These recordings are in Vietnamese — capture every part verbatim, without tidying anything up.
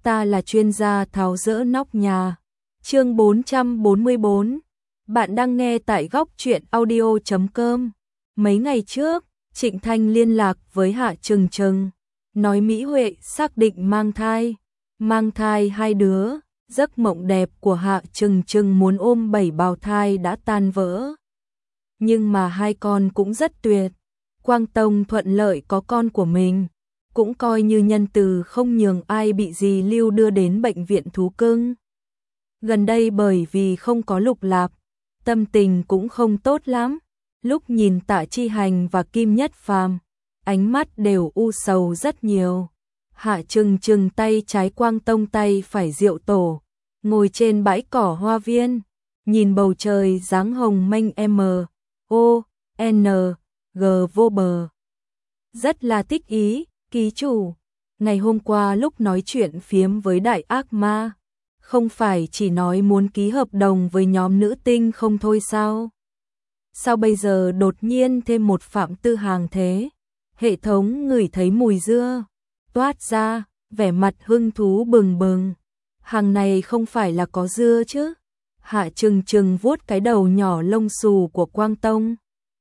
ta là chuyên gia tháo dỡ nóc nhà. Chương bốn trăm bốn mươi bốn. Bạn đang nghe tại góc truyện audio chấm com. Mấy ngày trước, Trịnh Thanh liên lạc với Hạ Trừng Trừng, nói Mỹ Huệ xác định mang thai, mang thai hai đứa. Giấc mộng đẹp của Hạ Trừng Trừng muốn ôm bảy bào thai đã tan vỡ. Nhưng mà hai con cũng rất tuyệt. Quang Tông thuận lợi có con của mình, cũng coi như nhân từ không nhường ai bị dì Lưu đưa đến bệnh viện thú cưng. Gần đây bởi vì không có Lục Lạp, tâm tình cũng không tốt lắm. Lúc nhìn Tạ Chi Hành và Kim Nhất Phàm, ánh mắt đều u sầu rất nhiều. Hạ Trừng Trừng tay trái Quang Tông tay phải Diệu Tổ, ngồi trên bãi cỏ hoa viên, nhìn bầu trời dáng hồng mênh M, O, N, G vô bờ. Rất là thích ý, ký chủ. Ngày hôm qua lúc nói chuyện phiếm với Đại Ác Ma, không phải chỉ nói muốn ký hợp đồng với nhóm nữ tinh không thôi sao? Sao bây giờ đột nhiên thêm một Phạm Tư Hàng thế? Hệ thống ngửi thấy mùi dưa, toát ra, vẻ mặt hưng thú bừng bừng. Hàng này không phải là có dưa chứ? Hạ Trừng Trừng vuốt cái đầu nhỏ lông xù của Quang Tông.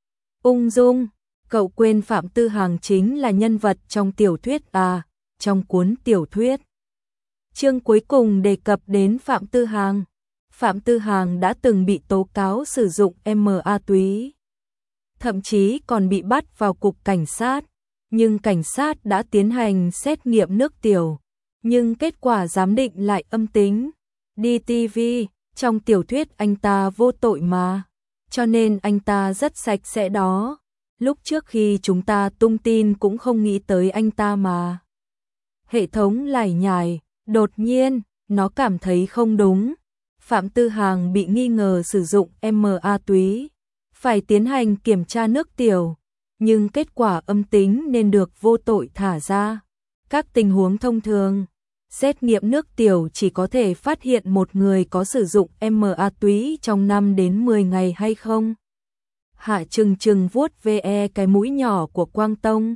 Ung dung, cậu quên Phạm Tư Hàng chính là nhân vật trong tiểu thuyết à, trong cuốn tiểu thuyết. Chương cuối cùng đề cập đến Phạm Tư Hàng. Phạm Tư Hàng đã từng bị tố cáo sử dụng ma túy, thậm chí còn bị bắt vào cục cảnh sát, nhưng cảnh sát đã tiến hành xét nghiệm nước tiểu, nhưng kết quả giám định lại âm tính. đê tê vê, trong tiểu thuyết anh ta vô tội mà, cho nên anh ta rất sạch sẽ đó. Lúc trước khi chúng ta tung tin cũng không nghĩ tới anh ta mà. Hệ thống lải nhải, đột nhiên, nó cảm thấy không đúng. Phạm Tư Hàng bị nghi ngờ sử dụng ma túy, phải tiến hành kiểm tra nước tiểu, nhưng kết quả âm tính nên được vô tội thả ra. Các tình huống thông thường, xét nghiệm nước tiểu chỉ có thể phát hiện một người có sử dụng ma túy trong năm đến mười ngày hay không. Hạ Trừng Trừng vuốt ve cái mũi nhỏ của Quang Tông,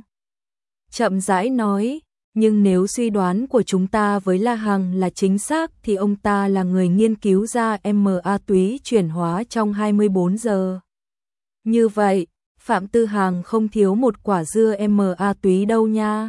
chậm rãi nói, nhưng nếu suy đoán của chúng ta với La Hằng là chính xác thì ông ta là người nghiên cứu ra ma túy chuyển hóa trong hai mươi bốn giờ. Như vậy, Phạm Tư Hàng không thiếu một quả dưa ma túy đâu nha.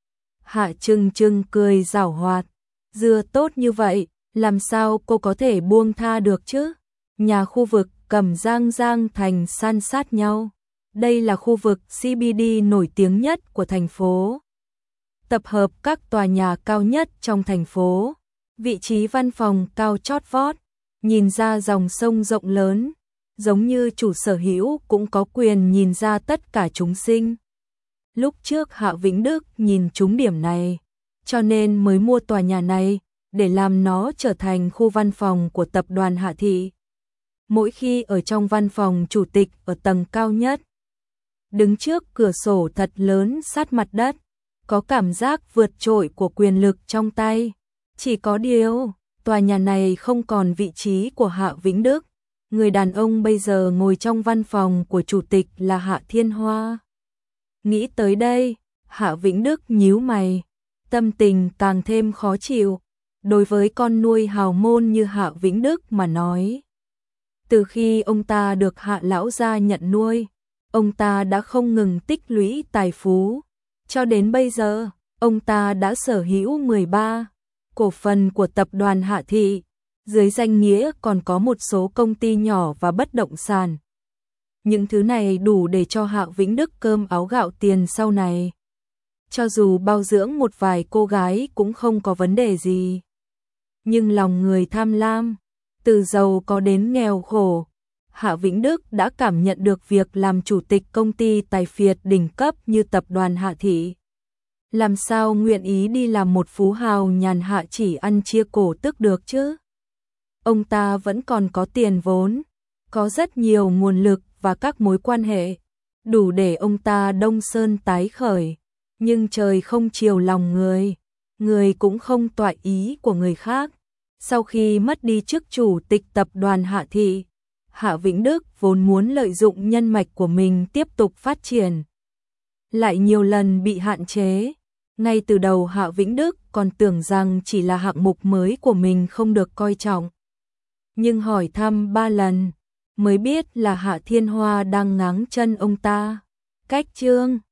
Hạ Trừng Trừng cười giảo hoạt, dưa tốt như vậy, làm sao cô có thể buông tha được chứ? Nhà khu vực Cẩm Giang Giang Thành san sát nhau. Đây là khu vực xê bê đê nổi tiếng nhất của thành phố, tập hợp các tòa nhà cao nhất trong thành phố, vị trí văn phòng cao chót vót, nhìn ra dòng sông rộng lớn, giống như chủ sở hữu cũng có quyền nhìn ra tất cả chúng sinh. Lúc trước Hạ Vĩnh Đức nhìn trúng điểm này, cho nên mới mua tòa nhà này, để làm nó trở thành khu văn phòng của tập đoàn Hạ Thị. Mỗi khi ở trong văn phòng chủ tịch ở tầng cao nhất, đứng trước cửa sổ thật lớn sát mặt đất, có cảm giác vượt trội của quyền lực trong tay. Chỉ có điều, tòa nhà này không còn vị trí của Hạ Vĩnh Đức. Người đàn ông bây giờ ngồi trong văn phòng của chủ tịch là Hạ Thiên Hoa. Nghĩ tới đây, Hạ Vĩnh Đức nhíu mày, tâm tình càng thêm khó chịu. Đối với con nuôi hào môn như Hạ Vĩnh Đức mà nói, từ khi ông ta được Hạ lão gia nhận nuôi, ông ta đã không ngừng tích lũy tài phú. Cho đến bây giờ, ông ta đã sở hữu mười ba cổ phần của tập đoàn Hạ Thị, dưới danh nghĩa còn có một số công ty nhỏ và bất động sản. Những thứ này đủ để cho Hạ Vĩnh Đức cơm áo gạo tiền sau này. Cho dù bao dưỡng một vài cô gái cũng không có vấn đề gì. Nhưng lòng người tham lam, từ giàu có đến nghèo khổ, Hạ Vĩnh Đức đã cảm nhận được việc làm chủ tịch công ty tài phiệt đỉnh cấp như tập đoàn Hạ Thị. Làm sao nguyện ý đi làm một phú hào nhàn hạ chỉ ăn chia cổ tức được chứ? Ông ta vẫn còn có tiền vốn, có rất nhiều nguồn lực và các mối quan hệ, đủ để ông ta đông sơn tái khởi. Nhưng trời không chiều lòng người, người cũng không toại ý của người khác. Sau khi mất đi chức chủ tịch tập đoàn Hạ Thị, Hạ Vĩnh Đức vốn muốn lợi dụng nhân mạch của mình tiếp tục phát triển, lại nhiều lần bị hạn chế. Ngay từ đầu Hạ Vĩnh Đức còn tưởng rằng chỉ là hạng mục mới của mình không được coi trọng. Nhưng hỏi thăm ba lần, mới biết là Hạ Thiên Hoa đang ngáng chân ông ta. Cách chương